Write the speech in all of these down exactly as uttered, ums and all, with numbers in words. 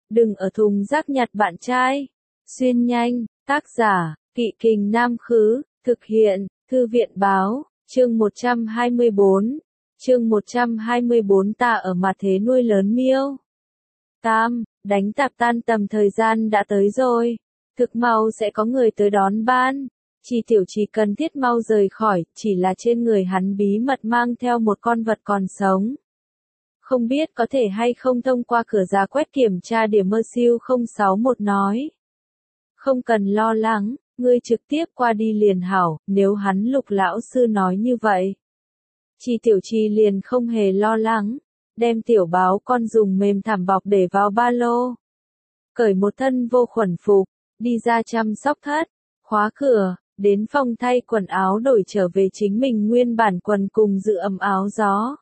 Đừng ở thùng rác nhặt bạn trai. Xuyên nhanh, tác giả, Kỵ Kình Nam Khứ, thực hiện, Thư viện Báo, chương một trăm hai mươi bốn. Chương một trăm hai mươi bốn ta ở mặt thế nuôi lớn miêu. Tam, đánh tạp tan tầm thời gian đã tới rồi. Thực mau sẽ có người tới đón ban. Chỉ tiểu chỉ cần thiết mau rời khỏi, chỉ là trên người hắn bí mật mang theo một con vật còn sống. Không biết có thể hay không thông qua cửa giá quét kiểm tra điểm mơ siêu không sáu một nói. Không cần lo lắng, ngươi trực tiếp qua đi liền hảo, nếu hắn Lục lão sư nói như vậy. Chỉ tiểu trì liền không hề lo lắng, đem tiểu báo con dùng mềm thảm bọc để vào ba lô. Cởi một thân vô khuẩn phục, đi ra chăm sóc thất, khóa cửa, đến phòng thay quần áo đổi trở về chính mình nguyên bản quần cùng giữ ấm áo gió.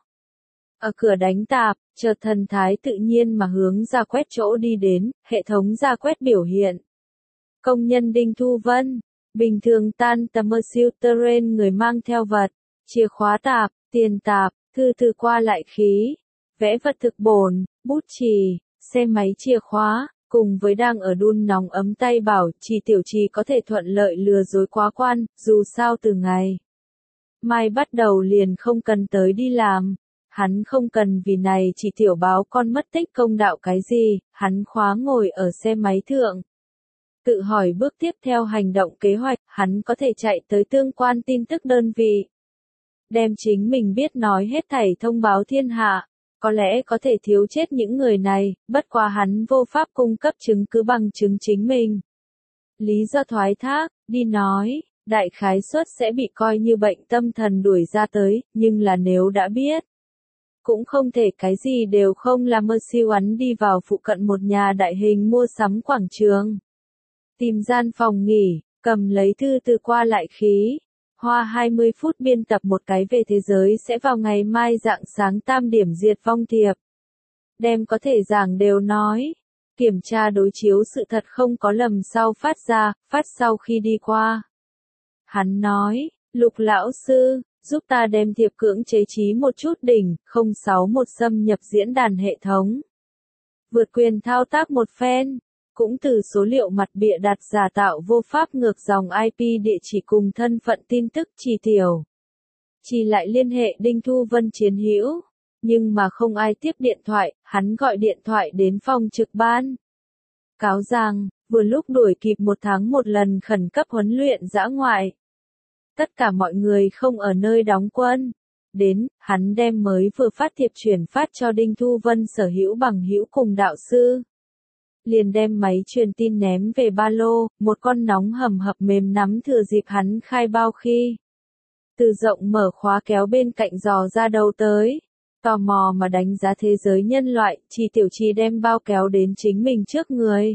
Ở cửa đánh tạp, chợt thần thái tự nhiên mà hướng ra quét chỗ đi đến, hệ thống ra quét biểu hiện. Công nhân Đinh Thu Vân, bình thường tan tầm siêu terrain người mang theo vật, chìa khóa tạp, tiền tạp, thư thư qua lại khí, vẽ vật thực bổn, bút chì, xe máy chìa khóa, cùng với đang ở đun nóng ấm tay bảo Chỉ tiểu trì có thể thuận lợi lừa dối quá quan, dù sao từ ngày mai bắt đầu liền không cần tới đi làm. Hắn không cần vì này chỉ tiểu báo con mất tích công đạo cái gì, hắn khóa ngồi ở xe máy thượng. Tự hỏi bước tiếp theo hành động kế hoạch, hắn có thể chạy tới tương quan tin tức đơn vị. Đem chính mình biết nói hết thảy thông báo thiên hạ, có lẽ có thể thiếu chết những người này, bất quá hắn vô pháp cung cấp chứng cứ bằng chứng chính mình. Lý do thoái thác, đi nói, đại khái suất sẽ bị coi như bệnh tâm thần đuổi ra tới, nhưng là nếu đã biết. Cũng không thể cái gì đều không làm mơ siêu ắn đi vào phụ cận một nhà đại hình mua sắm quảng trường. Tìm gian phòng nghỉ, cầm lấy thư từ qua lại khí. Hoa hai mươi phút biên tập một cái về thế giới sẽ vào ngày mai rạng sáng tam điểm diệt vong thiệp. Đem có thể giảng đều nói. Kiểm tra đối chiếu sự thật không có lầm sau phát ra, phát sau khi đi qua. Hắn nói, Lục lão sư, giúp ta đem thiệp cưỡng chế trí một chút đỉnh, không sáu một xâm nhập diễn đàn hệ thống. Vượt quyền thao tác một phen, cũng từ số liệu mặt bịa đặt giả tạo vô pháp ngược dòng i pê địa chỉ cùng thân phận tin tức Chỉ tiểu. Chỉ lại liên hệ Đinh Thu Vân chiến hữu, nhưng mà không ai tiếp điện thoại, hắn gọi điện thoại đến phòng trực ban. Cáo rằng, vừa lúc đuổi kịp một tháng một lần khẩn cấp huấn luyện dã ngoại. Tất cả mọi người không ở nơi đóng quân. Đến, hắn đem mới vừa phát thiệp chuyển phát cho Đinh Thu Vân sở hữu bằng hữu cùng đạo sư. Liền đem máy truyền tin ném về ba lô, một con nóng hầm hập mềm nắm thừa dịp hắn khai bao khi. Từ rộng mở khóa kéo bên cạnh dò ra đầu tới. Tò mò mà đánh giá thế giới nhân loại, Chỉ tiểu trì đem bao kéo đến chính mình trước người.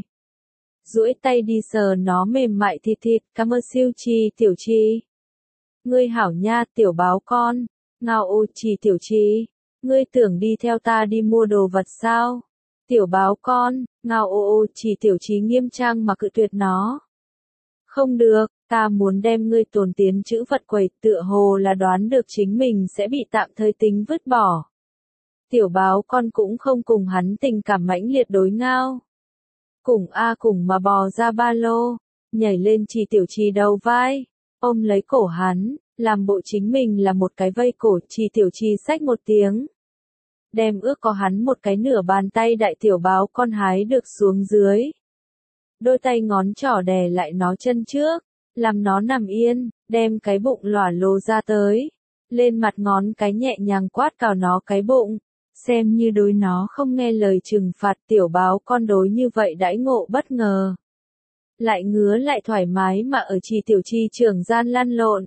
Duỗi tay đi sờ nó mềm mại thịt thịt, cảm ơn siêu Chỉ tiểu trì. Ngươi hảo nha, tiểu báo con. Ngao ô Chỉ tiểu trì. Ngươi tưởng đi theo ta đi mua đồ vật sao? Tiểu báo con, ngao ô ô Chỉ tiểu trì nghiêm trang mà cự tuyệt nó. Không được, ta muốn đem ngươi tồn tiến chữ vật quầy, tựa hồ là đoán được chính mình sẽ bị tạm thời tính vứt bỏ. Tiểu báo con cũng không cùng hắn tình cảm mãnh liệt đối ngao. Cùng a cùng mà bò ra ba lô, nhảy lên Chỉ tiểu trì đầu vai, ôm lấy cổ hắn, làm bộ chính mình là một cái vây cổ. Chỉ tiểu trì xách một tiếng. Đem ước có hắn một cái nửa bàn tay đại tiểu báo con hái được xuống dưới. Đôi tay ngón trỏ đè lại nó chân trước, làm nó nằm yên, đem cái bụng lỏa lồ ra tới. Lên mặt ngón cái nhẹ nhàng quát cào nó cái bụng, xem như đối nó không nghe lời trừng phạt. Tiểu báo con đối như vậy đãi ngộ bất ngờ. Lại ngứa lại thoải mái mà ở Chỉ tiểu trì trường gian lăn lộn.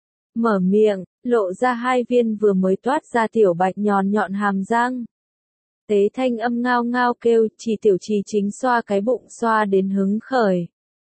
Mở miệng, lộ ra hai viên vừa mới toát ra tiểu bạch nhọn nhọn hàm răng. Tế thanh âm ngao ngao kêu, Chỉ tiểu trì chính xoa cái bụng xoa đến hứng khởi.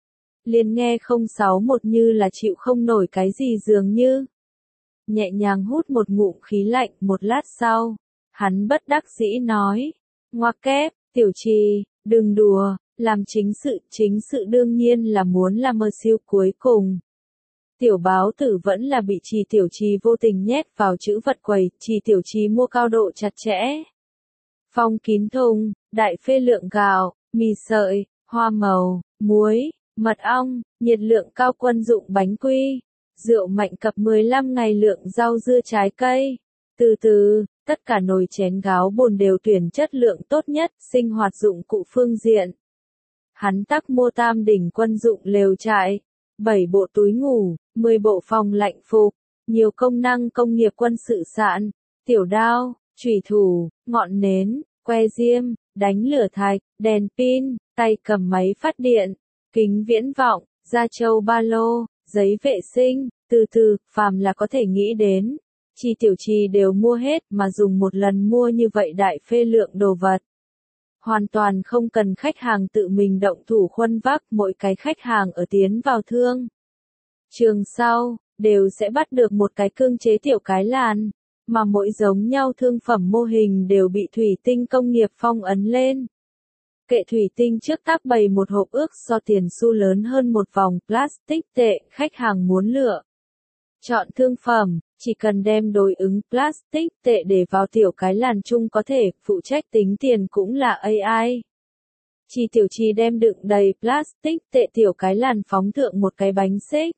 Liền nghe không sáu một như là chịu không nổi cái gì dường như. Nhẹ nhàng hút một ngụm khí lạnh, một lát sau, hắn bất đắc dĩ nói. Ngoa kép, tiểu trì, đừng đùa, làm chính sự, chính sự đương nhiên là muốn làm mơ siêu cuối cùng. Tiểu báo tử vẫn là bị Chỉ tiểu trì vô tình nhét vào chữ vật quầy, Chỉ tiểu trì mua cao độ chặt chẽ. Phong kín thùng, đại phê lượng gạo, mì sợi, hoa màu, muối, mật ong, nhiệt lượng cao quân dụng bánh quy, rượu mạnh cập mười lăm ngày lượng rau dưa trái cây. Từ từ, tất cả nồi chén gáo bồn đều tuyển chất lượng tốt nhất, sinh hoạt dụng cụ phương diện. Hắn tắc mua tam đỉnh quân dụng lều trại, bảy bộ túi ngủ, mười bộ phòng lạnh phục, nhiều công năng công nghiệp quân sự sạn, tiểu đao, chủy thủ, ngọn nến, que diêm, đánh lửa thạch, đèn pin, tay cầm máy phát điện, kính viễn vọng, da trâu ba lô, giấy vệ sinh, từ từ, phàm là có thể nghĩ đến. Chi Tiểu Trì đều mua hết mà dùng một lần mua như vậy đại phê lượng đồ vật. Hoàn toàn không cần khách hàng tự mình động thủ khuân vác, mỗi cái khách hàng ở tiến vào thương trường sau, đều sẽ bắt được một cái cương chế tiểu cái làn, mà mỗi giống nhau thương phẩm mô hình đều bị thủy tinh công nghiệp phong ấn lên. Kệ thủy tinh trước tác bày một hộp ước so tiền xu lớn hơn một vòng plastic tệ, khách hàng muốn lựa chọn thương phẩm, chỉ cần đem đối ứng plastic tệ để vào tiểu cái làn chung có thể, phụ trách tính tiền cũng là a i. Chi Tiểu Trì đem đựng đầy plastic tệ tiểu cái làn phóng thượng một cái bánh xích.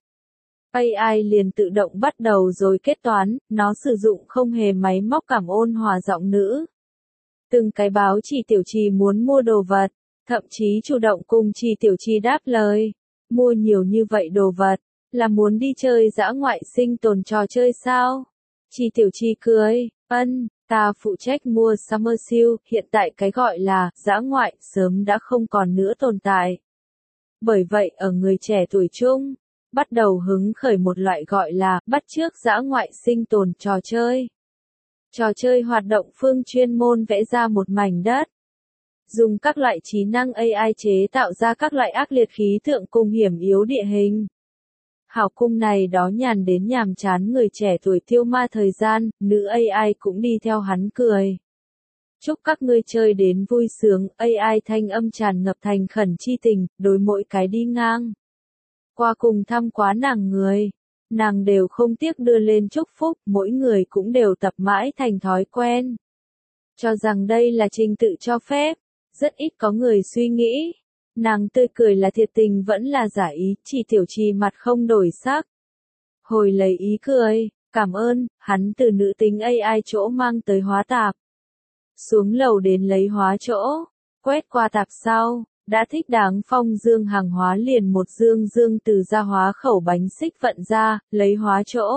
a i liền tự động bắt đầu rồi kết toán, nó sử dụng không hề máy móc cảm ôn hòa giọng nữ. Từng cái báo Chi Tiểu Trì muốn mua đồ vật, thậm chí chủ động cùng Chi Tiểu Trì đáp lời. Mua nhiều như vậy đồ vật, là muốn đi chơi dã ngoại sinh tồn trò chơi sao? Chi Tiểu Trì cười, ân, ta phụ trách mua Summer Sale, hiện tại cái gọi là dã ngoại sớm đã không còn nữa tồn tại. Bởi vậy ở người trẻ tuổi chung, bắt đầu hứng khởi một loại gọi là bắt chước dã ngoại sinh tồn trò chơi. Trò chơi hoạt động phương chuyên môn vẽ ra một mảnh đất. Dùng các loại trí năng a i chế tạo ra các loại ác liệt khí tượng cùng hiểm yếu địa hình. Hảo cung này đó nhàn đến nhàm chán người trẻ tuổi tiêu ma thời gian, nữ a i cũng đi theo hắn cười. Chúc các ngươi chơi đến vui sướng, a i thanh âm tràn ngập thành khẩn chi tình, đối mỗi cái đi ngang. Qua cùng thăm quá nàng người, nàng đều không tiếc đưa lên chúc phúc, mỗi người cũng đều tập mãi thành thói quen. Cho rằng đây là trình tự cho phép, rất ít có người suy nghĩ. Nàng tươi cười là thiệt tình vẫn là giả ý, Chi Tiểu Trì mặt không đổi sắc. Hồi lấy ý cười, cảm ơn, hắn từ nữ tính a i chỗ mang tới hóa tạp. Xuống lầu đến lấy hóa chỗ, quét qua tạp sau, đã thích đáng phong dương hàng hóa liền một dương dương từ ra hóa khẩu bánh xích vận ra, lấy hóa chỗ.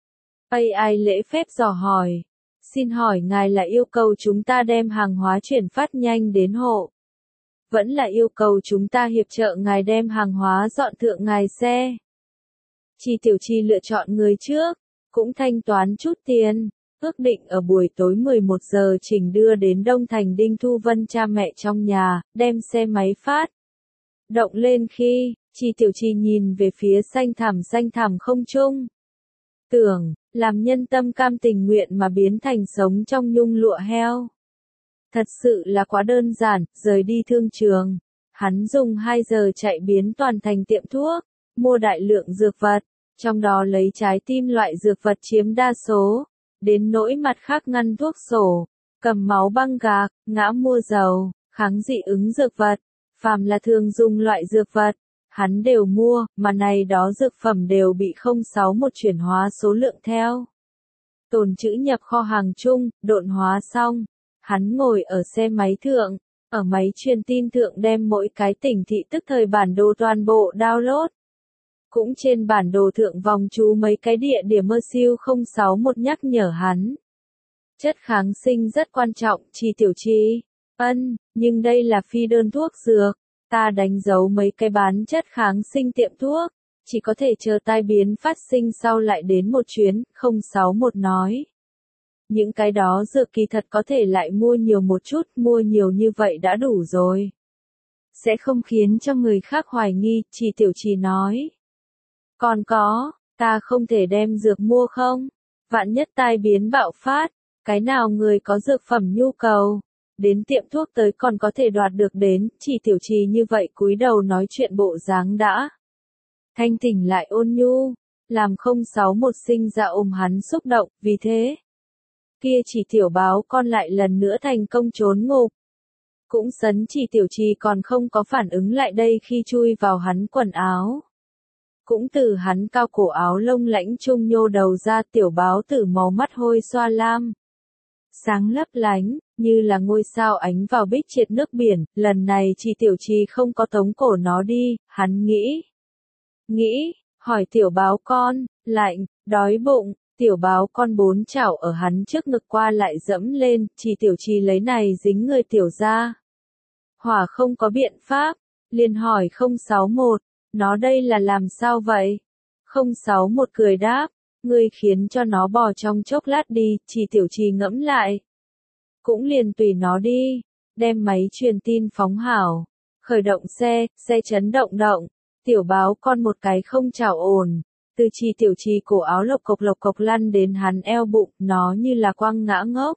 a i lễ phép dò hỏi. Xin hỏi ngài là yêu cầu chúng ta đem hàng hóa chuyển phát nhanh đến hộ? Vẫn là yêu cầu chúng ta hiệp trợ ngài đem hàng hóa dọn thượng ngài xe? Chi Tiểu Trì lựa chọn người trước, cũng thanh toán chút tiền, ước định ở buổi tối mười một giờ chỉnh đưa đến Đông Thành Đinh Thu Vân cha mẹ trong nhà, đem xe máy phát động lên khi, Chi Tiểu Trì nhìn về phía xanh thẳm xanh thẳm không trung. Tưởng, làm nhân tâm cam tình nguyện mà biến thành sống trong nhung lụa heo. Thật sự là quá đơn giản, rời đi thương trường. Hắn dùng hai giờ chạy biến toàn thành tiệm thuốc, mua đại lượng dược vật, trong đó lấy trái tim loại dược vật chiếm đa số. Đến nỗi mặt khác ngăn thuốc sổ, cầm máu băng gạc, ngã mua dầu, kháng dị ứng dược vật, phàm là thường dùng loại dược vật, hắn đều mua, mà này đó dược phẩm đều bị không sáu một chuyển hóa số lượng theo. Tồn trữ nhập kho hàng chung, độn hóa xong. Hắn ngồi ở xe máy thượng, ở máy truyền tin thượng đem mỗi cái tỉnh thị tức thời bản đồ toàn bộ download. Cũng trên bản đồ thượng vòng chú mấy cái địa điểm mơ siêu không sáu một nhắc nhở hắn. Chất kháng sinh rất quan trọng, Chi Tiểu Trì. Ân, nhưng đây là phi đơn thuốc dược. Ta đánh dấu mấy cái bán chất kháng sinh tiệm thuốc. Chỉ có thể chờ tai biến phát sinh sau lại đến một chuyến, không sáu một nói. Những cái đó dược kỳ thật có thể lại mua nhiều một chút, mua nhiều như vậy đã đủ rồi. Sẽ không khiến cho người khác hoài nghi, Chi Tiểu Trì nói. Còn có, ta không thể đem dược mua không? Vạn nhất tai biến bạo phát, cái nào người có dược phẩm nhu cầu, đến tiệm thuốc tới còn có thể đoạt được đến, Chi Tiểu Trì như vậy cúi đầu nói chuyện bộ dáng đã. Thanh tỉnh lại ôn nhu, làm không sáu một sinh ra ôm hắn xúc động, vì thế. Kia chỉ tiểu báo con lại lần nữa thành công trốn ngục. Cũng sấn chỉ tiểu trì còn không có phản ứng lại đây khi chui vào hắn quần áo. Cũng từ hắn cao cổ áo lông lãnh trung nhô đầu ra tiểu báo tử màu mắt hôi xoa lam. Sáng lấp lánh, như là ngôi sao ánh vào bích triệt nước biển, lần này chỉ tiểu trì không có tống cổ nó đi, hắn nghĩ. Nghĩ, hỏi tiểu báo con, lạnh, đói bụng, tiểu báo con bốn chảo ở hắn trước ngực qua lại dẫm lên, chỉ tiểu trì lấy này dính người tiểu ra. Hỏa không có biện pháp, liền hỏi không sáu một, nó đây là làm sao vậy? không sáu một cười đáp, ngươi khiến cho nó bò trong chốc lát đi, chỉ tiểu trì ngẫm lại. Cũng liền tùy nó đi, đem máy truyền tin phóng hảo, khởi động xe, xe chấn động động, tiểu báo con một cái không chào ổn, từ chỉ tiểu trì cổ áo lộc cộc lộc cộc lăn đến hắn eo bụng, nó như là quăng ngã ngốc.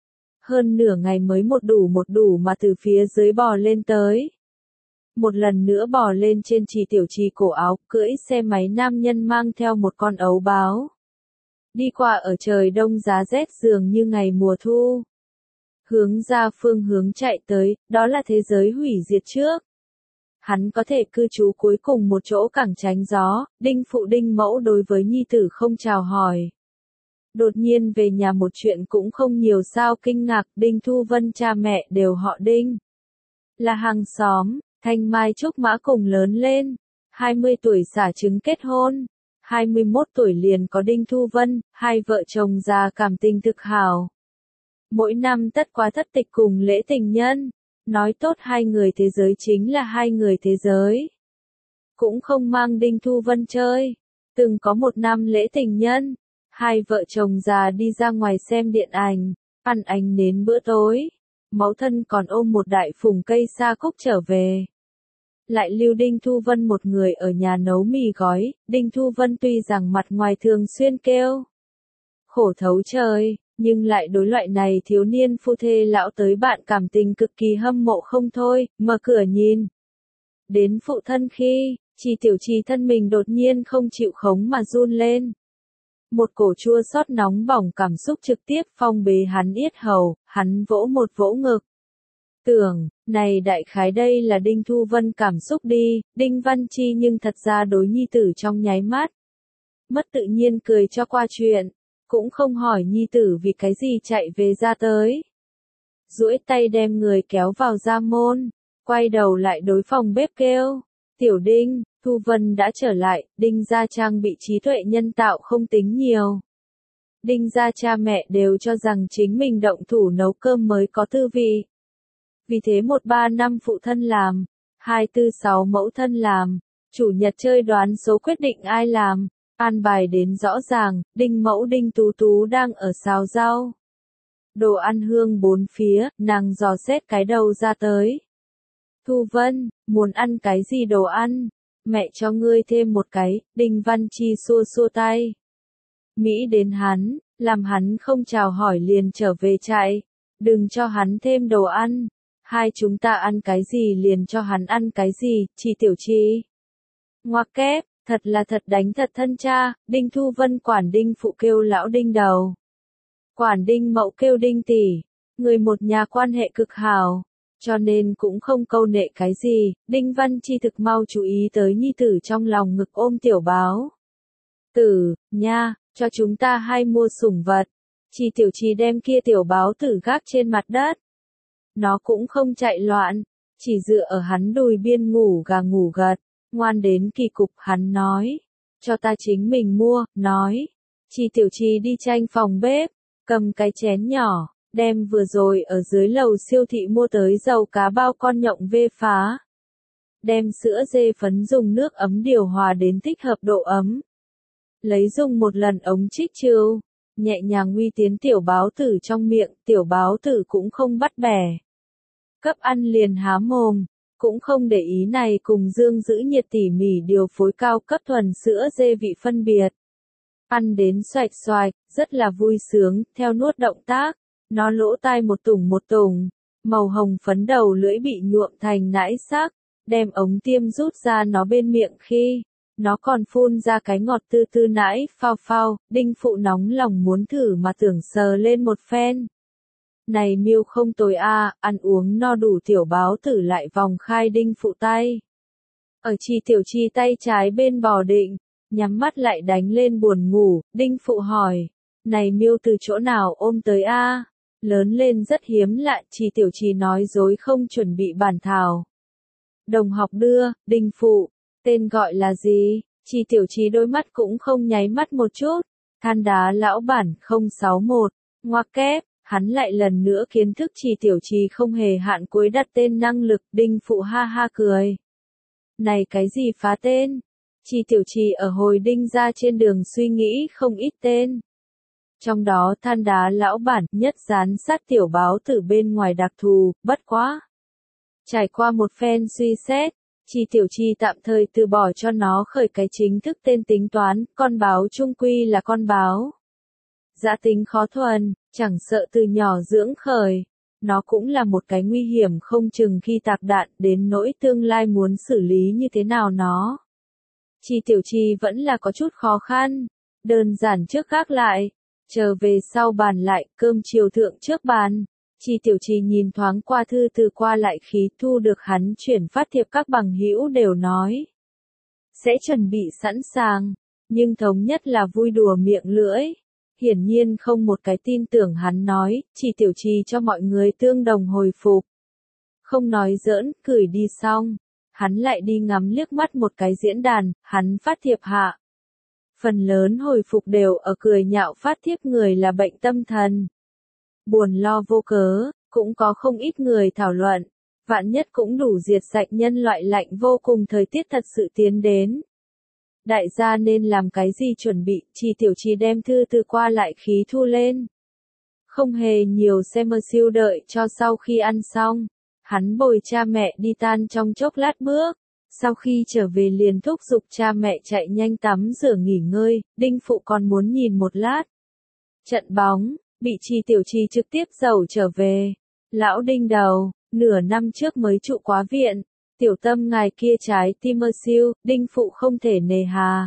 Hơn nửa ngày mới một đủ một đủ mà từ phía dưới bò lên tới. Một lần nữa bò lên trên chỉ tiểu trì cổ áo, cưỡi xe máy nam nhân mang theo một con ấu báo. Đi qua ở trời đông giá rét dường như ngày mùa thu. Hướng ra phương hướng chạy tới, đó là thế giới hủy diệt trước. Hắn có thể cư trú cuối cùng một chỗ cẳng tránh gió, đinh phụ đinh mẫu đối với nhi tử không chào hỏi. Đột nhiên về nhà một chuyện cũng không nhiều sao kinh ngạc, Đinh Thu Vân cha mẹ đều họ Đinh. Là hàng xóm, Thanh Mai Trúc Mã cùng lớn lên, hai mươi tuổi xả trứng kết hôn, hai mươi mốt tuổi liền có Đinh Thu Vân, hai vợ chồng già cảm tình thực hảo. Mỗi năm tất quá thất tịch cùng lễ tình nhân, nói tốt hai người thế giới chính là hai người thế giới. Cũng không mang Đinh Thu Vân chơi, từng có một năm lễ tình nhân. Hai vợ chồng già đi ra ngoài xem điện ảnh, ăn ánh nến bữa tối. Mẫu thân còn ôm một đại phùng cây sa cúc trở về. Lại lưu Đinh Thu Vân một người ở nhà nấu mì gói, Đinh Thu Vân tuy rằng mặt ngoài thường xuyên kêu khổ thấu trời, nhưng lại đối loại này thiếu niên phu thê lão tới bạn cảm tình cực kỳ hâm mộ không thôi, mở cửa nhìn. Đến phụ thân khi, chỉ tiểu trì thân mình đột nhiên không chịu khống mà run lên. Một cổ chua xót nóng bỏng cảm xúc trực tiếp phong bế hắn yết hầu, hắn vỗ một vỗ ngực. Tưởng, này đại khái đây là Đinh Thu Vân cảm xúc đi, Đinh Văn Chi nhưng thật ra đối nhi tử trong nháy mắt. Mất tự nhiên cười cho qua chuyện, cũng không hỏi nhi tử vì cái gì chạy về ra tới. Duỗi tay đem người kéo vào ra môn, quay đầu lại đối phòng bếp kêu, tiểu Đinh. Thu Vân đã trở lại, Đinh gia trang bị trí tuệ nhân tạo không tính nhiều. Đinh gia cha mẹ đều cho rằng chính mình động thủ nấu cơm mới có tư vị. Vì thế một ba năm phụ thân làm, hai tư sáu mẫu thân làm, chủ nhật chơi đoán số quyết định ai làm, an bài đến rõ ràng, Đinh mẫu Đinh Tú Tú đang ở xào rau. Đồ ăn hương bốn phía, nàng dò xét cái đầu ra tới. Thu Vân, muốn ăn cái gì đồ ăn? Mẹ cho ngươi thêm một cái, Đinh Văn Chi xua xua tay. Mỹ đến hắn, làm hắn không chào hỏi liền trở về chạy, đừng cho hắn thêm đồ ăn, hai chúng ta ăn cái gì liền cho hắn ăn cái gì, Chi tiểu Chi. Ngoặc kép, thật là thật đánh thật thân cha, Đinh Thu Vân quản Đinh phụ kêu lão Đinh đầu. Quản Đinh mẫu kêu Đinh tỷ, người một nhà quan hệ cực hảo. Cho nên cũng không câu nệ cái gì, Đinh Văn Chi thực mau chú ý tới nhi tử trong lòng ngực ôm tiểu báo. Tử, nha, cho chúng ta hai mua sủng vật. Chi tiểu Chi đem kia tiểu báo tử gác trên mặt đất. Nó cũng không chạy loạn, chỉ dựa ở hắn đùi biên ngủ gà ngủ gật, ngoan đến kỳ cục hắn nói. Cho ta chính mình mua, nói. Chi tiểu Chi đi tranh phòng bếp, cầm cái chén nhỏ. Đem vừa rồi ở dưới lầu siêu thị mua tới dầu cá bao con nhộng vê phá. Đem sữa dê phấn dùng nước ấm điều hòa đến thích hợp độ ấm. Lấy dùng một lần ống trích trưu, nhẹ nhàng uy tiến tiểu báo tử trong miệng, tiểu báo tử cũng không bắt bẻ. Cấp ăn liền há mồm, cũng không để ý này cùng dương giữ nhiệt tỉ mỉ điều phối cao cấp thuần sữa dê vị phân biệt. Ăn đến xoạch xoạch, rất là vui sướng, theo nuốt động tác. Nó lỗ tai một tủng một tủng, màu hồng phấn đầu lưỡi bị nhuộm thành nãi sắc, đem ống tiêm rút ra nó bên miệng khi, nó còn phun ra cái ngọt tư tư nãi phao phao, Đinh phụ nóng lòng muốn thử mà tưởng sờ lên một phen. Này miêu không tồi a, ăn uống no đủ tiểu báo tử lại vòng khai đinh phụ tay. Ở chi tiểu chi tay trái bên bò định, nhắm mắt lại đánh lên buồn ngủ, đinh phụ hỏi. Này miêu từ chỗ nào ôm tới a? Lớn lên rất hiếm lạ, chi tiểu chi nói dối không chuẩn bị bản thảo. Đồng học đưa, đinh phụ, tên gọi là gì? Chi tiểu chi đôi mắt cũng không nháy mắt một chút. Than đá lão bản không sáu mốt, ngoặc kép, hắn lại lần nữa kiến thức chi tiểu chi không hề hạn cuối đặt tên năng lực, đinh phụ ha ha cười. Này cái gì phá tên? Chi tiểu chi ở hồi đinh ra trên đường suy nghĩ không ít tên. Trong đó than đá lão bản nhất dán sát tiểu báo tử bên ngoài đặc thù, bất quá. Trải qua một phen suy xét, chi tiểu chi tạm thời từ bỏ cho nó khởi cái chính thức tên tính toán, con báo trung quy là con báo. Dã tính khó thuần, chẳng sợ từ nhỏ dưỡng khởi. Nó cũng là một cái nguy hiểm không chừng khi tạc đạn đến nỗi tương lai muốn xử lý như thế nào nó. Chi tiểu chi vẫn là có chút khó khăn, đơn giản trước gác lại, chờ về sau bàn lại, cơm chiều thượng trước bàn. Chi tiểu chi nhìn thoáng qua thư từ qua lại khí thu được hắn chuyển phát thiệp các bằng hữu đều nói. Sẽ chuẩn bị sẵn sàng, nhưng thống nhất là vui đùa miệng lưỡi. Hiển nhiên không một cái tin tưởng hắn nói, chi tiểu chi cho mọi người tương đồng hồi phục. Không nói giỡn, gửi đi xong. Hắn lại đi ngắm liếc mắt một cái diễn đàn, hắn phát thiệp hạ. Phần lớn hồi phục đều ở cười nhạo phát thiếp người là bệnh tâm thần. Buồn lo vô cớ, cũng có không ít người thảo luận, vạn nhất cũng đủ diệt sạch nhân loại lạnh vô cùng thời tiết thật sự tiến đến. Đại gia nên làm cái gì chuẩn bị, chi tiểu chi đem thư từ qua lại khí thu lên. Không hề nhiều xem mơ siêu đợi cho sau khi ăn xong, hắn bồi cha mẹ đi tan trong chốc lát bước, sau khi trở về liền thúc giục cha mẹ chạy nhanh tắm rửa nghỉ ngơi, đinh phụ còn muốn nhìn một lát. Trận bóng, bị chi tiểu chi trực tiếp dầu trở về, lão đinh đầu, nửa năm trước mới trụ quá viện. Tiểu tâm ngài kia trái tim mơ siêu, đinh phụ không thể nề hà.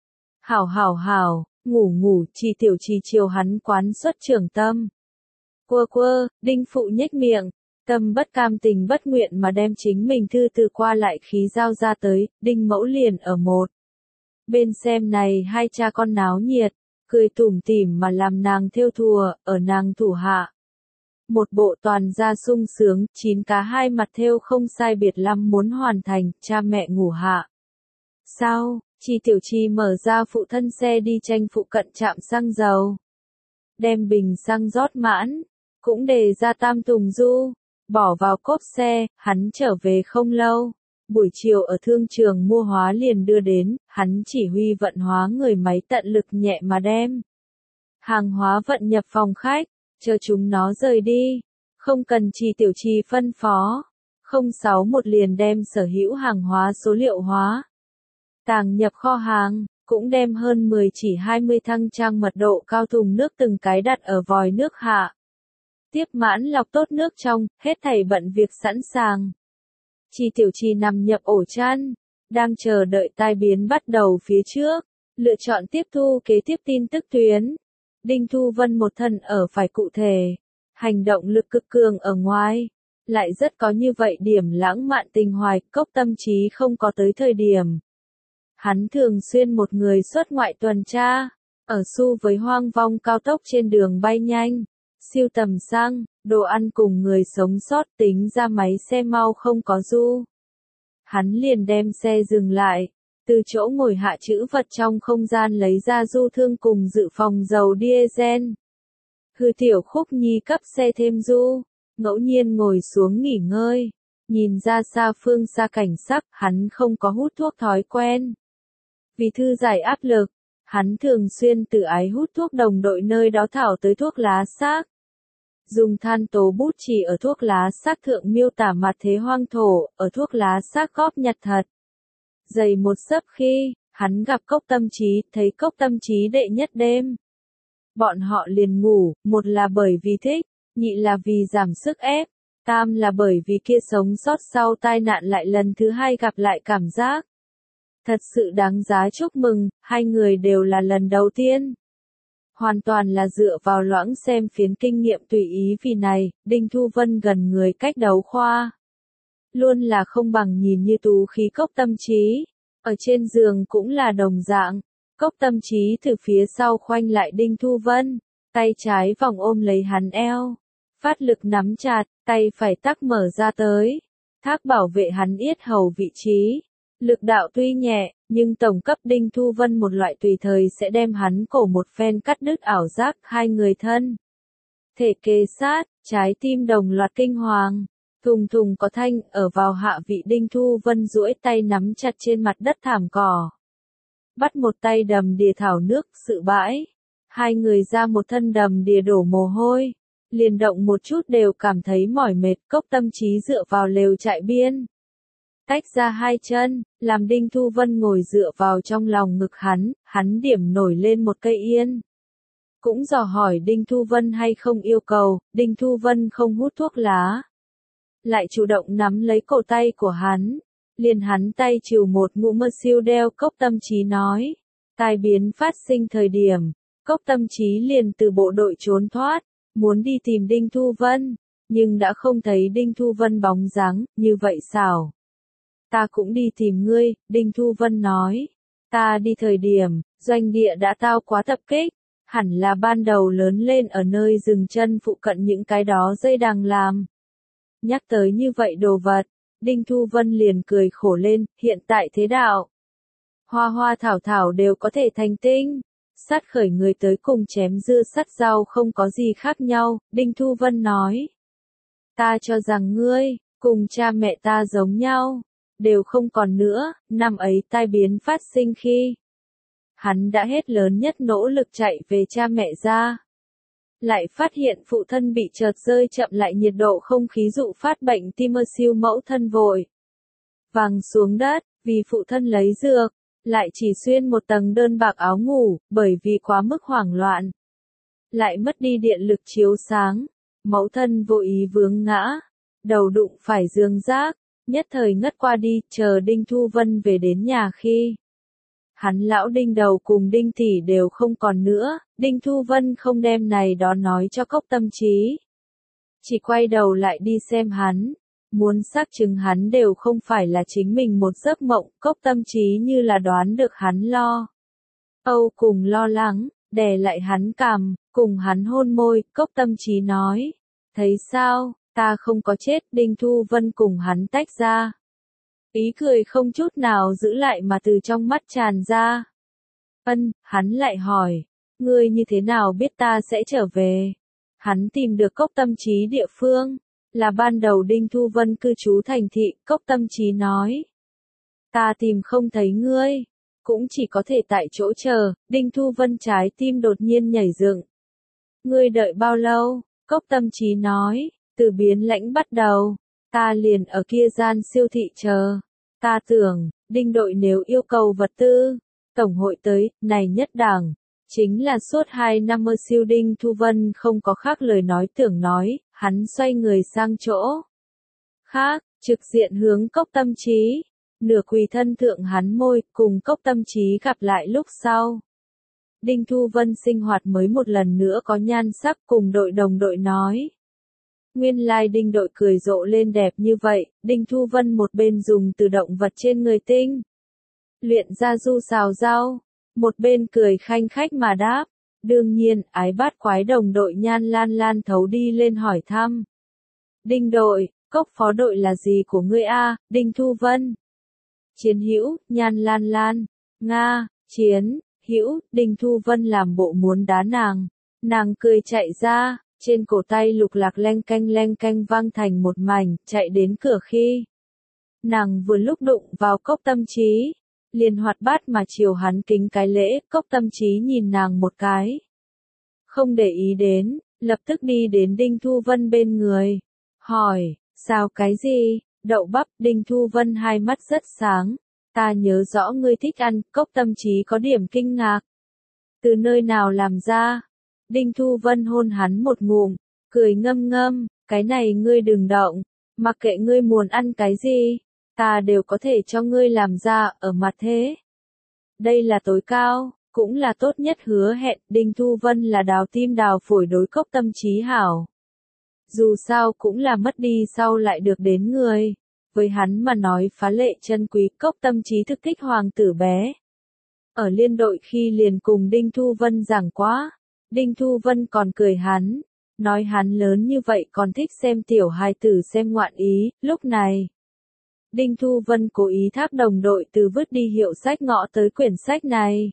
Hảo hảo hảo, ngủ ngủ, chi tiểu chi chiều hắn quán xuất trưởng tâm. Quơ quơ, đinh phụ nhếch miệng, tâm bất cam tình bất nguyện mà đem chính mình thư từ qua lại khí giao ra tới, đinh mẫu liền ở một. Bên xem này hai cha con náo nhiệt, cười tủm tỉm mà làm nàng thêu thùa, ở nàng thủ hạ. Một bộ toàn da sung sướng, chín cá hai mặt thêu không sai biệt lắm muốn hoàn thành, cha mẹ ngủ hạ. Sao, chi tiểu chi mở ra phụ thân xe đi tranh phụ cận trạm xăng dầu. Đem bình xăng rót mãn, cũng đề ra tam tùng du, bỏ vào cốp xe, hắn trở về không lâu. Buổi chiều ở thương trường mua hóa liền đưa đến, hắn chỉ huy vận hóa người máy tận lực nhẹ mà đem. Hàng hóa vận nhập phòng khách. Chờ chúng nó rời đi, không cần chi tiểu chi phân phó, không sáu một liền đem sở hữu hàng hóa số liệu hóa. Tàng nhập kho hàng, cũng đem hơn mười chỉ hai mươi thăng trang mật độ cao thùng nước từng cái đặt ở vòi nước hạ. Tiếp mãn lọc tốt nước trong, hết thảy bận việc sẵn sàng. Chi tiểu chi nằm nhập ổ chăn, đang chờ đợi tai biến bắt đầu phía trước, lựa chọn tiếp thu kế tiếp tin tức tuyến. Đinh Thu Vân một thân ở phải cụ thể, hành động lực cực cường ở ngoài, lại rất có như vậy điểm lãng mạn tình hoài, cốc tâm trí không có tới thời điểm. Hắn thường xuyên một người xuất ngoại tuần tra, ở xu với hoang vong cao tốc trên đường bay nhanh, siêu tầm xăng, đồ ăn cùng người sống sót tính ra máy xe mau không có du. Hắn liền đem xe dừng lại. Từ chỗ ngồi hạ chữ vật trong không gian lấy ra du thương cùng dự phòng dầu diesel. Hư tiểu khúc nhi cấp xe thêm du, ngẫu nhiên ngồi xuống nghỉ ngơi, nhìn ra xa phương xa cảnh sắc, hắn không có hút thuốc thói quen. Vì thư giải áp lực, hắn thường xuyên tự ái hút thuốc đồng đội nơi đó thảo tới thuốc lá xác. Dùng than tố bút chỉ ở thuốc lá xác thượng miêu tả mặt thế hoang thổ, ở thuốc lá xác góp nhặt thật. Dày một sấp khi, hắn gặp cốc tâm trí, thấy cốc tâm trí đệ nhất đêm. Bọn họ liền ngủ, một là bởi vì thích, nhị là vì giảm sức ép, tam là bởi vì kia sống sót sau tai nạn lại lần thứ hai gặp lại cảm giác. Thật sự đáng giá chúc mừng, hai người đều là lần đầu tiên. Hoàn toàn là dựa vào loãng xem phiến kinh nghiệm tùy ý, vì này, Đinh Thu Vân gần người cách đấu khoa. Luôn là không bằng nhìn như tú khí Cốc Tâm Trí. Ở trên giường cũng là đồng dạng. Cốc Tâm Trí từ phía sau khoanh lại Đinh Thu Vân, tay trái vòng ôm lấy hắn eo, phát lực nắm chặt, tay phải tắc mở ra tới, thác bảo vệ hắn yết hầu vị trí. Lực đạo tuy nhẹ, nhưng tổng cấp Đinh Thu Vân một loại tùy thời sẽ đem hắn cổ một phen cắt đứt ảo giác hai người thân. Thể kề sát, trái tim đồng loạt kinh hoàng. Thùng thùng có thanh, ở vào hạ vị Đinh Thu Vân duỗi tay nắm chặt trên mặt đất thảm cỏ. Bắt một tay đầm đìa thảo nước, sự bãi. Hai người ra một thân đầm đìa đổ mồ hôi. Liền động một chút đều cảm thấy mỏi mệt. Cốc Tâm Trí dựa vào lều trại biên. Tách ra hai chân, làm Đinh Thu Vân ngồi dựa vào trong lòng ngực hắn, hắn điểm nổi lên một cây yên. Cũng dò hỏi Đinh Thu Vân hay không yêu cầu, Đinh Thu Vân không hút thuốc lá. Lại chủ động nắm lấy cổ tay của hắn, liền hắn tay chịu một ngụ mơ siêu đeo. Cốc Tâm Trí nói, tai biến phát sinh thời điểm, Cốc Tâm Trí liền từ bộ đội trốn thoát, muốn đi tìm Đinh Thu Vân, nhưng đã không thấy Đinh Thu Vân bóng dáng, như vậy xảo. Ta cũng đi tìm ngươi, Đinh Thu Vân nói. Ta đi thời điểm, doanh địa đã tao quá tập kích, hẳn là ban đầu lớn lên ở nơi dừng chân phụ cận những cái đó dây đằng làm. Nhắc tới như vậy đồ vật, Đinh Thu Vân liền cười khổ lên, hiện tại thế đạo. Hoa hoa thảo thảo đều có thể thành tinh, sát khởi người tới cùng chém dưa sắt rau không có gì khác nhau, Đinh Thu Vân nói. Ta cho rằng ngươi, cùng cha mẹ ta giống nhau, đều không còn nữa, năm ấy tai biến phát sinh khi. Hắn đã hết lớn nhất nỗ lực chạy về cha mẹ ra. Lại phát hiện phụ thân bị chợt rơi chậm lại nhiệt độ không khí dụ phát bệnh tim mơ siêu mẫu thân vội. Vàng xuống đất, vì phụ thân lấy dược, lại chỉ xuyên một tầng đơn bạc áo ngủ, bởi vì quá mức hoảng loạn. Lại mất đi điện lực chiếu sáng, mẫu thân vô ý vướng ngã, đầu đụng phải giường rác, nhất thời ngất qua đi, chờ Đinh Thu Vân về đến nhà khi. Hắn lão Đinh đầu cùng Đinh tỷ đều không còn nữa, Đinh Thu Vân không đem này đó nói cho Cốc Tâm Trí. Chỉ quay đầu lại đi xem hắn, muốn xác chứng hắn đều không phải là chính mình một giấc mộng. Cốc Tâm Trí như là đoán được hắn lo âu cùng lo lắng, đè lại hắn cằm, cùng hắn hôn môi. Cốc Tâm Trí nói, thấy sao, ta không có chết. Đinh Thu Vân cùng hắn tách ra. Ý cười không chút nào giữ lại mà từ trong mắt tràn ra. Ân, hắn lại hỏi, ngươi như thế nào biết ta sẽ trở về? Hắn tìm được Cốc Tâm Trí địa phương, là ban đầu Đinh Thu Vân cư trú thành thị. Cốc Tâm Trí nói, ta tìm không thấy ngươi, cũng chỉ có thể tại chỗ chờ. Đinh Thu Vân trái tim đột nhiên nhảy dựng. Ngươi đợi bao lâu? Cốc Tâm Trí nói, từ biến lãnh bắt đầu, ta liền ở kia gian siêu thị chờ. Ta tưởng, Đinh đội nếu yêu cầu vật tư, tổng hội tới, này nhất đẳng. Chính là suốt hai năm mơ siêu. Đinh Thu Vân không có khác lời nói tưởng nói, hắn xoay người sang chỗ khác, trực diện hướng Cốc Tâm Trí, nửa quỳ thân thượng hắn môi, cùng Cốc Tâm Trí gặp lại lúc sau. Đinh Thu Vân sinh hoạt mới một lần nữa có nhan sắc, cùng đội đồng đội nói. Nguyên lai Đinh đội cười rộ lên đẹp như vậy. Đinh Thu Vân một bên dùng từ động vật trên người tinh luyện ra du xào rau, một bên cười khanh khách mà đáp. Đương nhiên, ái bát quái đồng đội Nhan Lan Lan thấu đi lên hỏi thăm. Đinh đội, Cốc phó đội là gì của ngươi a? Đinh Thu Vân. Chiến hữu. Nhan Lan Lan. Nga, chiến hữu. Đinh Thu Vân làm bộ muốn đá nàng. Nàng cười chạy ra, trên cổ tay lục lạc leng canh leng canh vang thành một mảnh, chạy đến cửa khi. Nàng vừa lúc đụng vào Cốc Tâm Trí, liền hoạt bát mà chiều hắn kính cái lễ. Cốc Tâm Trí nhìn nàng một cái, không để ý đến, lập tức đi đến Đinh Thu Vân bên người, hỏi, sao cái gì? Đậu bắp. Đinh Thu Vân hai mắt rất sáng, ta nhớ rõ ngươi thích ăn. Cốc Tâm Trí có điểm kinh ngạc, từ nơi nào làm ra? Đinh Thu Vân hôn hắn một ngụm, cười ngâm ngâm, cái này ngươi đừng động, mặc kệ ngươi muốn ăn cái gì, ta đều có thể cho ngươi làm ra. Ở mặt thế, đây là tối cao. cũng là tốt nhất hứa hẹn, Đinh Thu Vân là đào tim đào phổi đối Cốc Tâm Chí hảo. Dù sao cũng là mất đi sau lại được đến người. Với hắn mà nói phá lệ chân quý, Cốc Tâm Chí thực thích hoàng tử bé. Ở liên đội khi liền cùng Đinh Thu Vân giảng quá, Đinh Thu Vân còn cười hắn, nói hắn lớn như vậy còn thích xem tiểu hài tử xem ngoạn ý, lúc này. Đinh Thu Vân cố ý thác đồng đội từ vứt đi hiệu sách ngõ tới quyển sách này.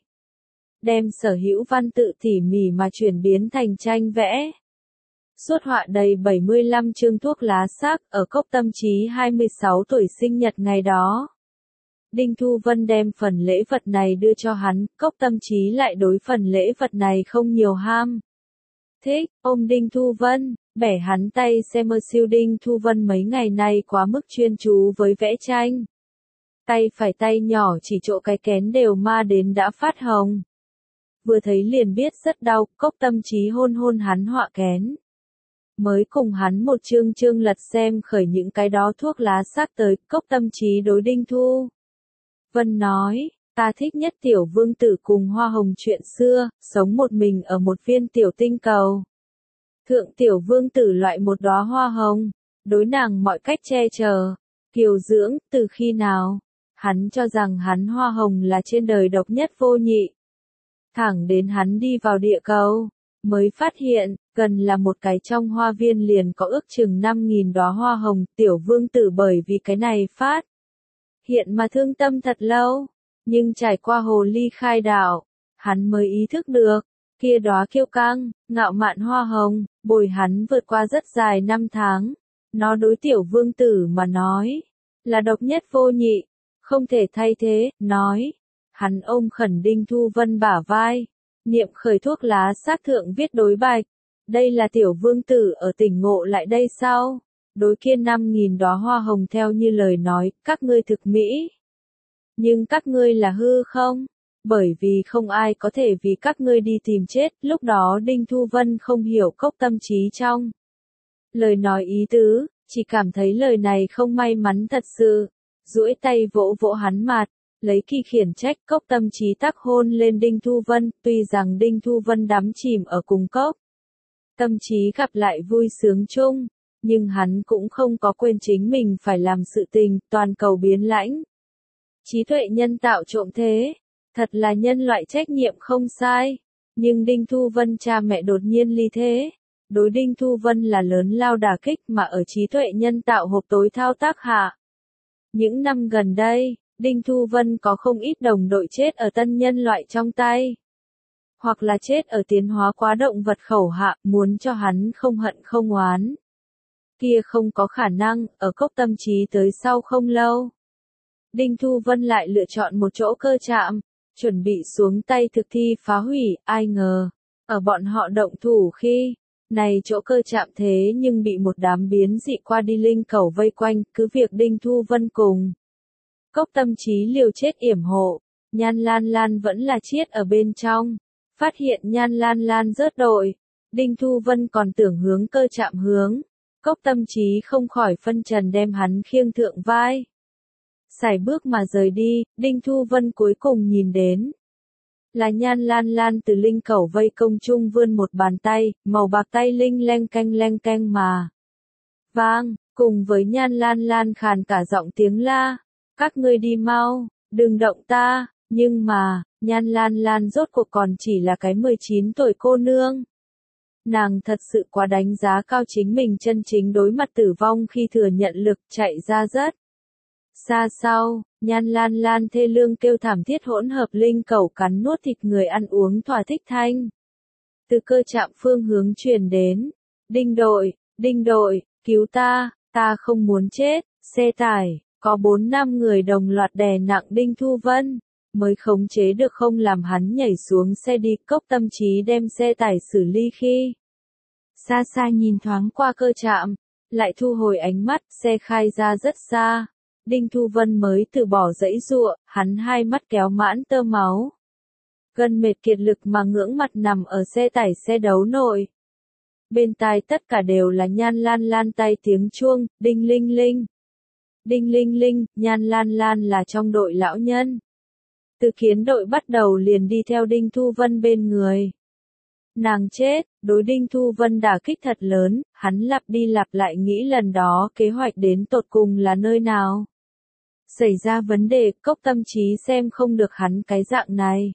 Đem sở hữu văn tự tỉ mỉ mà chuyển biến thành tranh vẽ. Suốt họa đầy bảy mươi lăm chương thuốc lá sắc ở Cốc Tâm Chí hai mươi sáu tuổi sinh nhật ngày đó. Đinh Thu Vân đem phần lễ vật này đưa cho hắn, Cốc Tâm Chí lại đối phần lễ vật này không nhiều ham. Thích, ôm Đinh Thu Vân, bẻ hắn tay xem mơ siêu Đinh Thu Vân mấy ngày nay quá mức chuyên chú với vẽ tranh. Tay phải tay nhỏ chỉ chỗ cái kén đều ma đến đã phát hồng. Vừa thấy liền biết rất đau, Cốc Tâm Chí hôn hôn hắn họa kén. Mới cùng hắn một chương chương lật xem khởi những cái đó thuốc lá sắc tới, Cốc Tâm Chí đối Đinh Thu Vân nói, ta thích nhất tiểu vương tử cùng hoa hồng chuyện xưa, sống một mình ở một viên tiểu tinh cầu. Thượng tiểu vương tử loại một đóa hoa hồng, đối nàng mọi cách che chở, kiều dưỡng, từ khi nào, hắn cho rằng hắn hoa hồng là trên đời độc nhất vô nhị. Thẳng đến hắn đi vào địa cầu, mới phát hiện, gần là một cái trong hoa viên liền có ước chừng năm nghìn đóa hoa hồng, tiểu vương tử bởi vì cái này phát. Hiện mà thương tâm thật lâu, nhưng trải qua hồ ly khai đạo, hắn mới ý thức được, kia đóa kiêu căng, ngạo mạn hoa hồng, bồi hắn vượt qua rất dài năm tháng, nó đối tiểu vương tử mà nói, là độc nhất vô nhị, không thể thay thế, nói, hắn ôm khẩn Đinh Thu Vân bả vai, niệm khởi thuốc lá sắc thượng viết đối bạch, đây là tiểu vương tử ở tỉnh ngộ lại đây sao? Đối kia năm nghìn đóa hoa hồng theo như lời nói, các ngươi thực mỹ. Nhưng các ngươi là hư không? Bởi vì không ai có thể vì các ngươi đi tìm chết, lúc đó Đinh Thu Vân không hiểu Cốc Tâm Chí trong. Lời nói ý tứ, chỉ cảm thấy lời này không may mắn thật sự. Duỗi tay vỗ vỗ hắn mặt, lấy kỳ khiển trách Cốc Tâm Chí tác hôn lên Đinh Thu Vân, tuy rằng Đinh Thu Vân đắm chìm ở cùng Cốc Tâm Chí gặp lại vui sướng chung. Nhưng hắn cũng không có quên chính mình phải làm sự tình, toàn cầu biến lãnh. Trí tuệ nhân tạo trộm thế, thật là nhân loại trách nhiệm không sai. Nhưng Đinh Thu Vân cha mẹ đột nhiên ly thế. Đối Đinh Thu Vân là lớn lao đả kích mà ở trí tuệ nhân tạo hộp tối thao tác hạ. Những năm gần đây, Đinh Thu Vân có không ít đồng đội chết ở tân nhân loại trong tay. Hoặc là chết ở tiến hóa quá động vật khẩu hạ, muốn cho hắn không hận không oán. Kia không có khả năng, ở Cốc Tâm Chí tới sau không lâu. Đinh Thu Vân lại lựa chọn một chỗ cơ trạm, chuẩn bị xuống tay thực thi phá hủy, ai ngờ, ở bọn họ động thủ khi, này chỗ cơ trạm thế nhưng bị một đám biến dị qua đi linh cầu vây quanh, cứ việc Đinh Thu Vân cùng. Cốc Tâm Chí liều chết yểm hộ, Nhan Lan Lan vẫn là chiết ở bên trong, phát hiện Nhan Lan Lan rớt đội, Đinh Thu Vân còn tưởng hướng cơ trạm hướng. Cốc Tâm Chí không khỏi phân trần đem hắn khiêng thượng vai. Sải bước mà rời đi, Đinh Thu Vân cuối cùng nhìn đến. Là Nhan Lan Lan từ linh cầu vây công chung vươn một bàn tay, màu bạc tay linh leng canh leng canh mà. Vang, cùng với Nhan Lan Lan khàn cả giọng tiếng la. Các ngươi đi mau, đừng động ta, nhưng mà, Nhan Lan Lan rốt cuộc còn chỉ là cái mười chín tuổi cô nương. Nàng thật sự quá đánh giá cao chính mình chân chính đối mặt tử vong khi thừa nhận lực chạy ra rất xa sau, Nhan Lan Lan thê lương kêu thảm thiết hỗn hợp linh cầu cắn nuốt thịt người ăn uống thỏa thích thanh. Từ cơ trạm phương hướng truyền đến, Đinh đội, Đinh đội, cứu ta, ta không muốn chết, xe tải, có bốn năm người đồng loạt đè nặng Đinh Thu Vân, mới khống chế được không làm hắn nhảy xuống xe đi. Cốc Tâm Chí đem xe tải xử lý khi xa xa nhìn thoáng qua cơ trạm, lại thu hồi ánh mắt, xe khai ra rất xa. Đinh Thu Vân mới từ bỏ dãy dụa, hắn hai mắt kéo mãn tơ máu. Gần mệt kiệt lực mà ngưỡng mặt nằm ở xe tải xe đấu nội. Bên tai tất cả đều là Nhan Lan Lan tay tiếng chuông, đinh linh linh. Đinh linh linh, Nhan Lan Lan là trong đội lão nhân. Từ kiến đội bắt đầu liền đi theo Đinh Thu Vân bên người. Nàng chết, đối Đinh Thu Vân đả kích thật lớn, hắn lặp đi lặp lại nghĩ lần đó kế hoạch đến tột cùng là nơi nào. Xảy ra vấn đề, Cốc Tâm Trí xem không được hắn cái dạng này.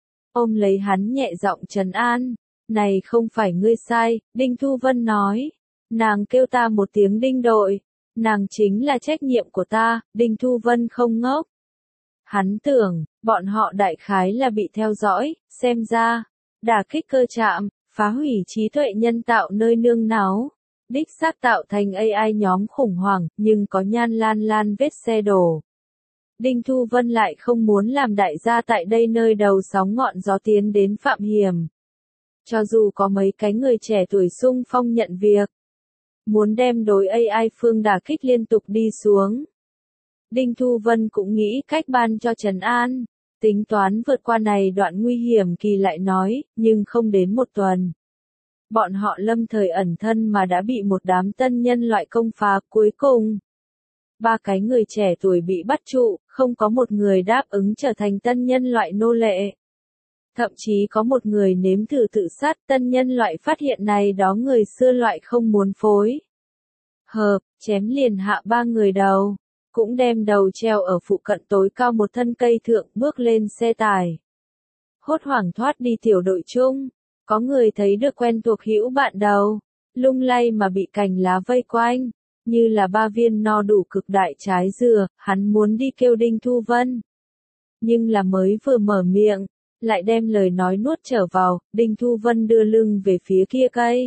Ôm lấy hắn nhẹ giọng trấn an, này không phải ngươi sai, Đinh Thu Vân nói. Nàng kêu ta một tiếng Đinh đội, nàng chính là trách nhiệm của ta, Đinh Thu Vân không ngốc. Hắn tưởng, bọn họ đại khái là bị theo dõi, xem ra, đả kích cơ trạm, phá hủy trí tuệ nhân tạo nơi nương náu, đích xác tạo thành a i nhóm khủng hoảng, nhưng có nhan lan lan vết xe đổ. Đinh Thu Vân lại không muốn làm đại gia tại đây nơi đầu sóng ngọn gió tiến đến phạm hiểm. Cho dù có mấy cái người trẻ tuổi xung phong nhận việc, muốn đem đối a i phương đả kích liên tục đi xuống. Đinh Thu Vân cũng nghĩ cách ban cho trấn an, tính toán vượt qua này đoạn nguy hiểm kỳ lại nói, nhưng không đến một tuần. Bọn họ lâm thời ẩn thân mà đã bị một đám tân nhân loại công phá cuối cùng. Ba cái người trẻ tuổi bị bắt trụ, không có một người đáp ứng trở thành tân nhân loại nô lệ. Thậm chí có một người nếm thử tự sát, tân nhân loại phát hiện này đó người xưa loại không muốn phối hợp, chém liền hạ ba người đầu, cũng đem đầu treo ở phụ cận tối cao một thân cây thượng bước lên xe tải. Hốt hoảng thoát đi tiểu đội chung, có người thấy được quen thuộc hữu bạn đầu, lung lay mà bị cành lá vây quanh, như là ba viên no đủ cực đại trái dừa, hắn muốn đi kêu Đinh Thu Vân. Nhưng là mới vừa mở miệng, lại đem lời nói nuốt trở vào, Đinh Thu Vân đưa lưng về phía kia cây.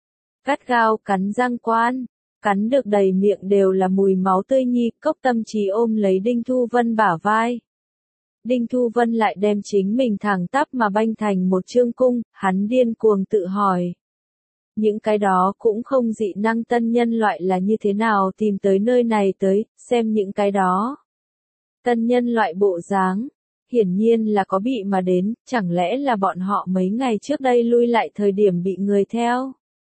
Cắt gao cắn răng quan, cắn được đầy miệng đều là mùi máu tươi nhi, Cốc Tâm Trí ôm lấy Đinh Thu Vân bả vai. Đinh Thu Vân lại đem chính mình thẳng tắp mà banh thành một chương cung, hắn điên cuồng tự hỏi. Những cái đó cũng không dị năng tân nhân loại là như thế nào tìm tới nơi này tới, xem những cái đó. Tân nhân loại bộ dáng, hiển nhiên là có bị mà đến, chẳng lẽ là bọn họ mấy ngày trước đây lui lại thời điểm bị người theo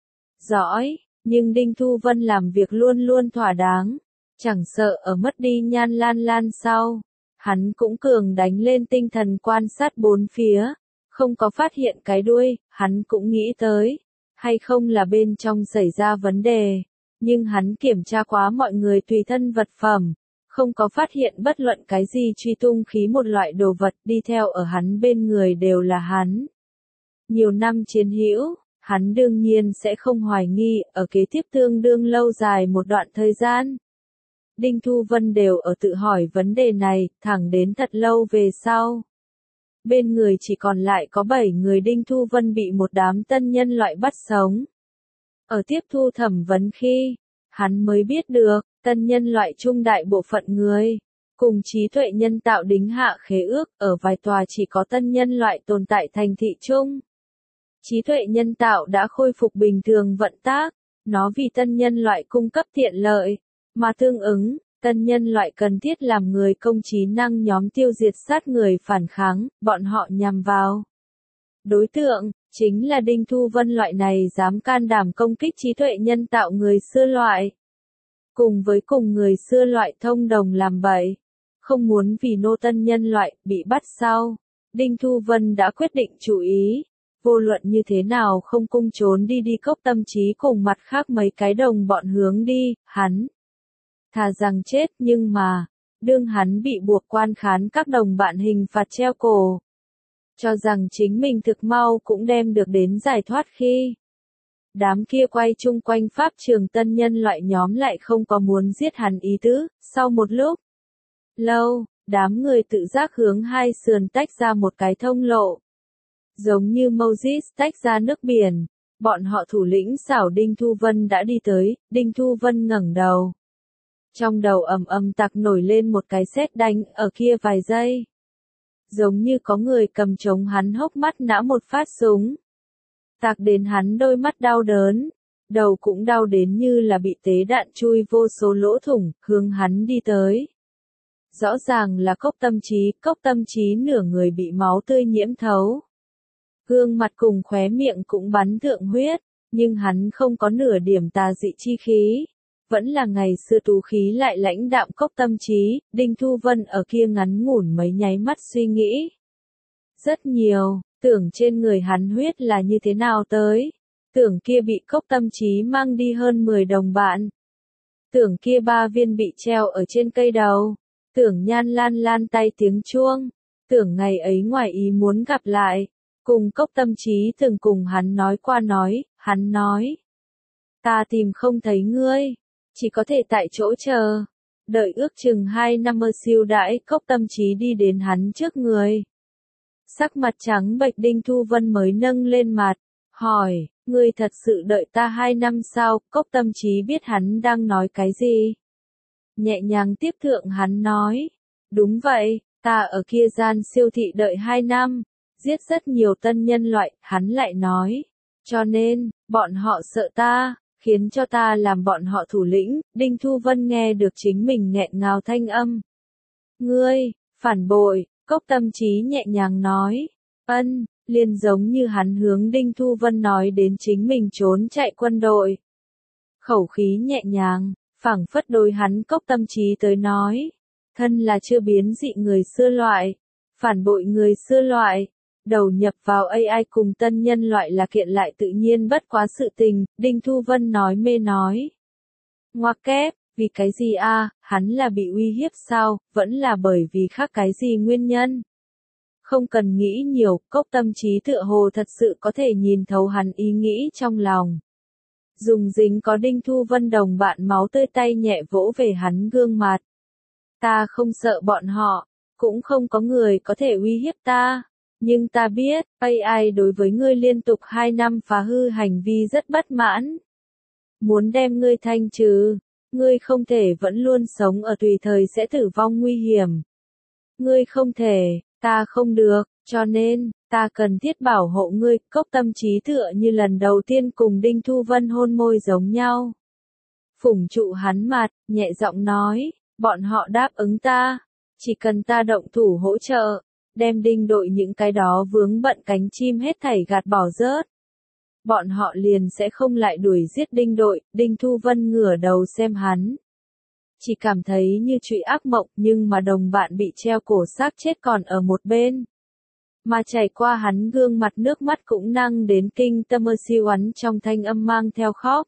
dõi, nhưng Đinh Thu Vân làm việc luôn luôn thỏa đáng, chẳng sợ ở mất đi nhan lan lan sau. Hắn cũng cường đánh lên tinh thần quan sát bốn phía, không có phát hiện cái đuôi, hắn cũng nghĩ tới, hay không là bên trong xảy ra vấn đề, nhưng hắn kiểm tra quá mọi người tùy thân vật phẩm, không có phát hiện bất luận cái gì truy tung khí một loại đồ vật đi theo ở hắn bên người đều là hắn. Nhiều năm chiến hữu, hắn đương nhiên sẽ không hoài nghi ở kế tiếp tương đương lâu dài một đoạn thời gian. Đinh Thu Vân đều ở tự hỏi vấn đề này, thẳng đến thật lâu về sau. Bên người chỉ còn lại có bảy người Đinh Thu Vân bị một đám tân nhân loại bắt sống. Ở tiếp thu thẩm vấn khi, hắn mới biết được, tân nhân loại trung đại bộ phận người, cùng trí tuệ nhân tạo đính hạ khế ước ở vài tòa chỉ có tân nhân loại tồn tại thành thị chung. Trí tuệ nhân tạo đã khôi phục bình thường vận tác, nó vì tân nhân loại cung cấp tiện lợi. Mà tương ứng, tân nhân loại cần thiết làm người công trí năng nhóm tiêu diệt sát người phản kháng, bọn họ nhằm vào. Đối tượng, chính là Đinh Thu Vân loại này dám can đảm công kích trí tuệ nhân tạo người xưa loại. Cùng với cùng người xưa loại thông đồng làm bậy, không muốn vì nô tân nhân loại bị bắt sau. Đinh Thu Vân đã quyết định chú ý, vô luận như thế nào không cung trốn đi đi Cốc Tâm Trí cùng mặt khác mấy cái đồng bọn hướng đi, hắn. Thà rằng chết nhưng mà, đương hắn bị buộc quan khán các đồng bạn hình phạt treo cổ. Cho rằng chính mình thực mau cũng đem được đến giải thoát khi. Đám kia quay chung quanh pháp trường tân nhân loại nhóm lại không có muốn giết hắn ý tứ, sau một lúc. Lâu, đám người tự giác hướng hai sườn tách ra một cái thông lộ. Giống như Moses tách ra nước biển, bọn họ thủ lĩnh xảo Đinh Thu Vân đã đi tới, Đinh Thu Vân ngẩng đầu. Trong đầu ầm ầm tạc nổi lên một cái sét đánh ở kia vài giây. Giống như có người cầm trống hắn hốc mắt nã một phát súng. Tạc đến hắn đôi mắt đau đớn, đầu cũng đau đến như là bị tế đạn chui vô số lỗ thủng, hướng hắn đi tới. Rõ ràng là Cốc Tâm Trí, Cốc Tâm Trí nửa người bị máu tươi nhiễm thấu. Gương mặt cùng khóe miệng cũng bắn thượng huyết, nhưng hắn không có nửa điểm tà dị chi khí. vẫn là ngày xưa tú khí lại lãnh đạm Cốc Tâm Chí, Đinh Thu Vân ở kia ngắn ngủn mấy nháy mắt suy nghĩ. Rất nhiều, tưởng trên người hắn huyết là như thế nào tới, tưởng kia bị Cốc Tâm Chí mang đi hơn mười đồng bạn, tưởng kia ba viên bị treo ở trên cây đầu, tưởng Nhan Lan Lan tay tiếng chuông, tưởng ngày ấy ngoài ý muốn gặp lại, cùng Cốc Tâm Chí từng cùng hắn nói qua nói, hắn nói. Ta tìm không thấy ngươi, chỉ có thể tại chỗ chờ, đợi ước chừng hai năm mơ siêu đãi Cốc Tâm Chí đi đến hắn trước người. Sắc mặt trắng bệch Đinh Thu Vân mới nâng lên mặt, hỏi, ngươi thật sự đợi ta hai năm sao? Cốc Tâm Chí biết hắn đang nói cái gì. Nhẹ nhàng tiếp thượng hắn nói, đúng vậy, ta ở kia gian siêu thị đợi hai năm, giết rất nhiều tân nhân loại, hắn lại nói, cho nên, bọn họ sợ ta, khiến cho ta làm bọn họ thủ lĩnh. Đinh Thu Vân nghe được chính mình nghẹn ngào thanh âm. Ngươi, phản bội, Cốc Tâm Chí nhẹ nhàng nói, ân, liền giống như hắn hướng Đinh Thu Vân nói đến chính mình trốn chạy quân đội. Khẩu khí nhẹ nhàng, phảng phất đối hắn Cốc Tâm Chí tới nói, thân là chưa biến dị người xưa loại, phản bội người xưa loại, đầu nhập vào a i cùng tân nhân loại là kiện lại tự nhiên bất quá sự tình. Đinh Thu Vân nói mê nói. Ngoặc kép, vì cái gì a? Hắn là bị uy hiếp sao, vẫn là bởi vì khác cái gì nguyên nhân? Không cần nghĩ nhiều, Cốc Tâm Chí tựa hồ thật sự có thể nhìn thấu hắn ý nghĩ trong lòng. Dùng dính có Đinh Thu Vân đồng bạn máu tươi tay nhẹ vỗ về hắn gương mặt. Ta không sợ bọn họ, cũng không có người có thể uy hiếp ta. Nhưng ta biết, a i đối với ngươi liên tục hai năm phá hư hành vi rất bất mãn. Muốn đem ngươi thanh trừ, ngươi không thể vẫn luôn sống ở tùy thời sẽ tử vong nguy hiểm. Ngươi không thể, ta không được, cho nên, ta cần thiết bảo hộ ngươi. Cốc Tâm Chí tựa như lần đầu tiên cùng Đinh Thu Vân hôn môi giống nhau. Phủng trụ hắn mặt, nhẹ giọng nói, bọn họ đáp ứng ta, chỉ cần ta động thủ hỗ trợ, đem Đinh đội những cái đó vướng bận cánh chim hết thảy gạt bỏ rớt. Bọn họ liền sẽ không lại đuổi giết Đinh đội. Đinh Thu Vân ngửa đầu xem hắn. Chỉ cảm thấy như trụy ác mộng, nhưng mà đồng bạn bị treo cổ xác chết còn ở một bên. Mà chảy qua hắn gương mặt nước mắt cũng năng đến kinh tâm ơ siêu ắn trong thanh âm mang theo khóc.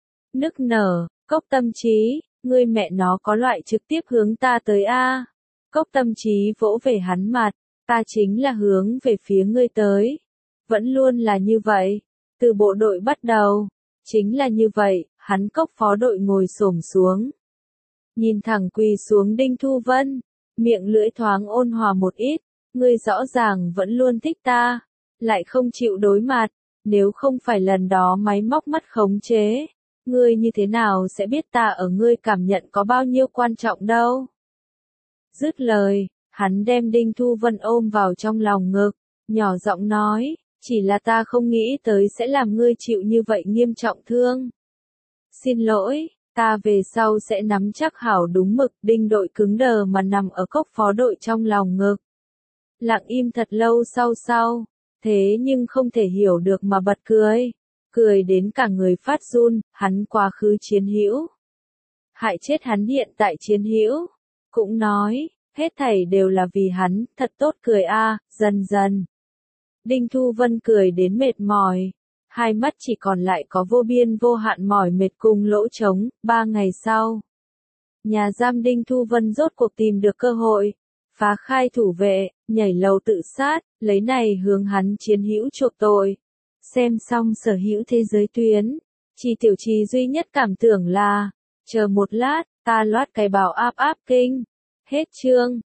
Nức nở, Cốc Tâm Chí, ngươi mẹ nó có loại trực tiếp hướng ta tới a. Cốc Tâm Chí vỗ về hắn mặt, ta chính là hướng về phía ngươi tới. Vẫn luôn là như vậy, từ bộ đội bắt đầu, chính là như vậy. Hắn Cốc phó đội ngồi xổm xuống. Nhìn thẳng quỳ xuống Đinh Thu Vân, miệng lưỡi thoáng ôn hòa một ít, ngươi rõ ràng vẫn luôn thích ta, lại không chịu đối mặt, nếu không phải lần đó máy móc mắt khống chế, ngươi như thế nào sẽ biết ta ở ngươi cảm nhận có bao nhiêu quan trọng đâu. Dứt lời, hắn đem Đinh Thu Vân ôm vào trong lòng ngực, nhỏ giọng nói, chỉ là ta không nghĩ tới sẽ làm ngươi chịu như vậy nghiêm trọng thương. Xin lỗi. Ta về sau sẽ nắm chắc hảo đúng mực. Đinh đội cứng đờ mà nằm ở Cốc phó đội trong lòng ngực. Lặng im thật lâu sau sau, thế nhưng không thể hiểu được mà bật cười. Cười đến cả người phát run, hắn quá khứ chiến hữu. Hại chết hắn hiện tại chiến hữu. Cũng nói, hết thảy đều là vì hắn, thật tốt cười a. Dần dần. Đinh Thu Vân cười đến mệt mỏi. Hai mắt chỉ còn lại có vô biên vô hạn mỏi mệt cùng lỗ trống. Ba ngày sau, nhà giam Đinh Thu Vân rốt cuộc tìm được cơ hội, phá khai thủ vệ, nhảy lầu tự sát, lấy này hướng hắn chiến hữu chuộc tội. Xem xong sở hữu thế giới tuyến, Chi Tiểu Trì duy nhất cảm tưởng là, chờ một lát, ta loát cái bào áp áp kinh. Hết chương.